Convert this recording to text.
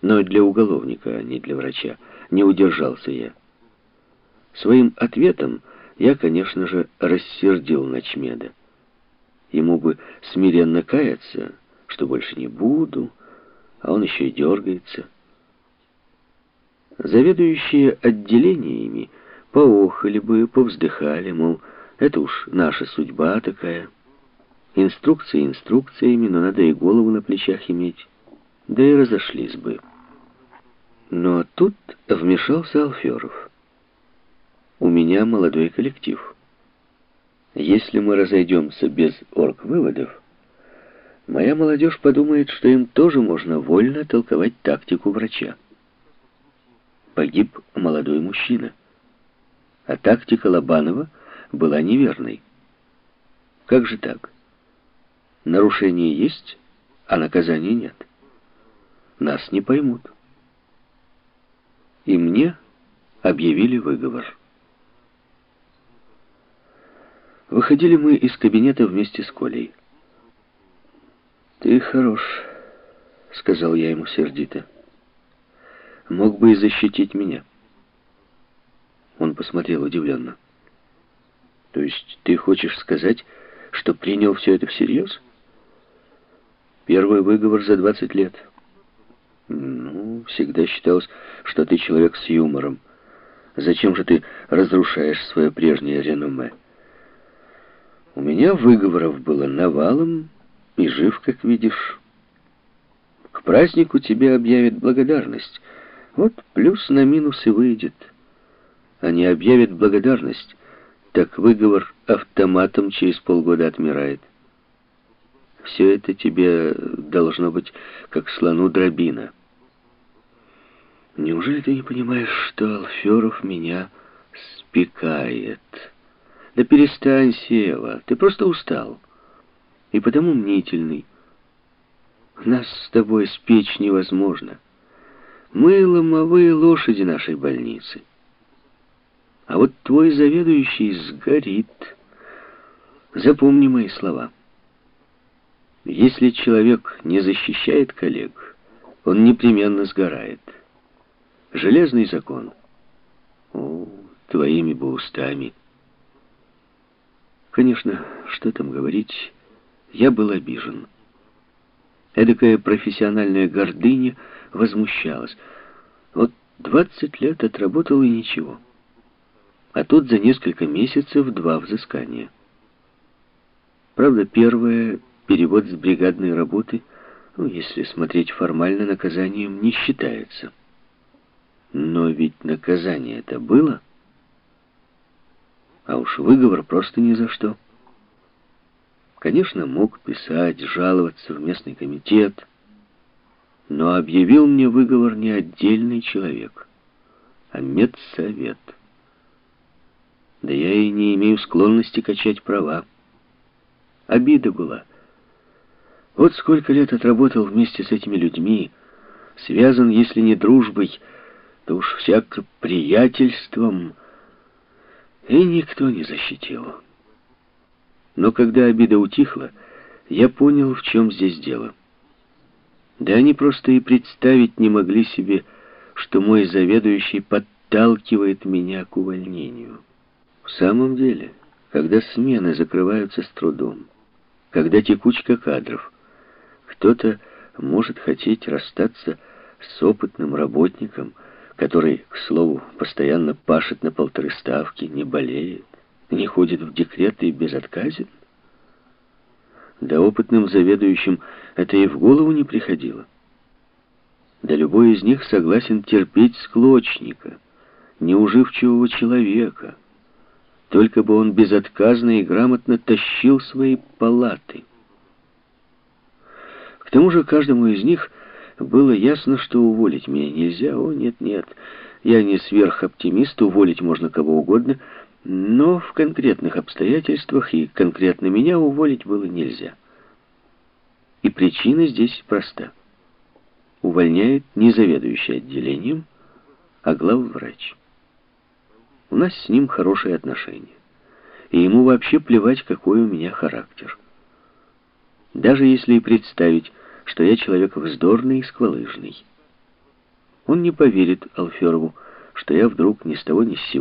Но для уголовника, а не для врача, не удержался я. Своим ответом я, конечно же, рассердил Ночмеда. Ему бы смиренно каяться, что больше не буду, а он еще и дергается. Заведующие отделениями поохали бы, повздыхали, мол, это уж наша судьба такая. Инструкции инструкциями, но надо и голову на плечах иметь. Да и разошлись бы. Но тут вмешался Алферов. У меня молодой коллектив. Если мы разойдемся без оргвыводов, моя молодежь подумает, что им тоже можно вольно толковать тактику врача. Погиб молодой мужчина, а тактика Лобанова была неверной. Как же так? Нарушение есть, а наказания нет. Нас не поймут. И мне объявили выговор. Выходили мы из кабинета вместе с Колей. «Ты хорош», — сказал я ему сердито. «Мог бы и защитить меня». Он посмотрел удивленно. «То есть ты хочешь сказать, что принял все это всерьез?» «Первый выговор за 20 лет». «Ну, всегда считалось, что ты человек с юмором. Зачем же ты разрушаешь свое прежнее реноме?» «У меня выговоров было навалом, и жив, как видишь. К празднику тебе объявят благодарность. Вот плюс на минус и выйдет. А не объявят благодарность, так выговор автоматом через полгода отмирает. Все это тебе должно быть как слону дробина. Неужели ты не понимаешь, что Алферов меня спекает?» «Да перестань, Сева, ты просто устал. И потому мнительный. Нас с тобой спечь невозможно. Мы ломовые лошади нашей больницы. А вот твой заведующий сгорит. Запомни мои слова. Если человек не защищает коллег, он непременно сгорает. Железный закон. О, твоими бы устами». Конечно, что там говорить, я был обижен. Эдакая профессиональная гордыня возмущалась. Вот 20 лет отработал и ничего. А тут за несколько месяцев 2 взыскания. Правда, первое — перевод с бригадной работы, ну, если смотреть формально, наказанием не считается. Но ведь наказание-то было. А уж выговор просто ни за что. Конечно, мог писать, жаловаться в местный комитет, но объявил мне выговор не отдельный человек, а медсовет. Да я и не имею склонности качать права. Обида была. Вот сколько лет отработал вместе с этими людьми, связан, если не дружбой, то уж всяко приятельством, и никто не защитил. Но когда обида утихла, я понял, в чем здесь дело. Да они просто и представить не могли себе, что мой заведующий подталкивает меня к увольнению. В самом деле, когда смены закрываются с трудом, когда текучка кадров, кто-то может хотеть расстаться с опытным работником, который, к слову, постоянно пашет на 1,5 ставки, не болеет, не ходит в декрет и безотказен? Да опытным заведующим это и в голову не приходило. Да любой из них согласен терпеть склочника, неуживчивого человека, только бы он безотказно и грамотно тащил свои палаты. К тому же каждому из них было ясно, что уволить меня нельзя. О, нет, я не сверхоптимист, уволить можно кого угодно, но в конкретных обстоятельствах и конкретно меня уволить было нельзя. И причина здесь проста. Увольняет не заведующий отделением, а главврач. У нас с ним хорошие отношения, и ему вообще плевать, какой у меня характер. Даже если и представить, что я человек вздорный и сквалыжный. Он не поверит Алферову, что я вдруг ни с того ни с сего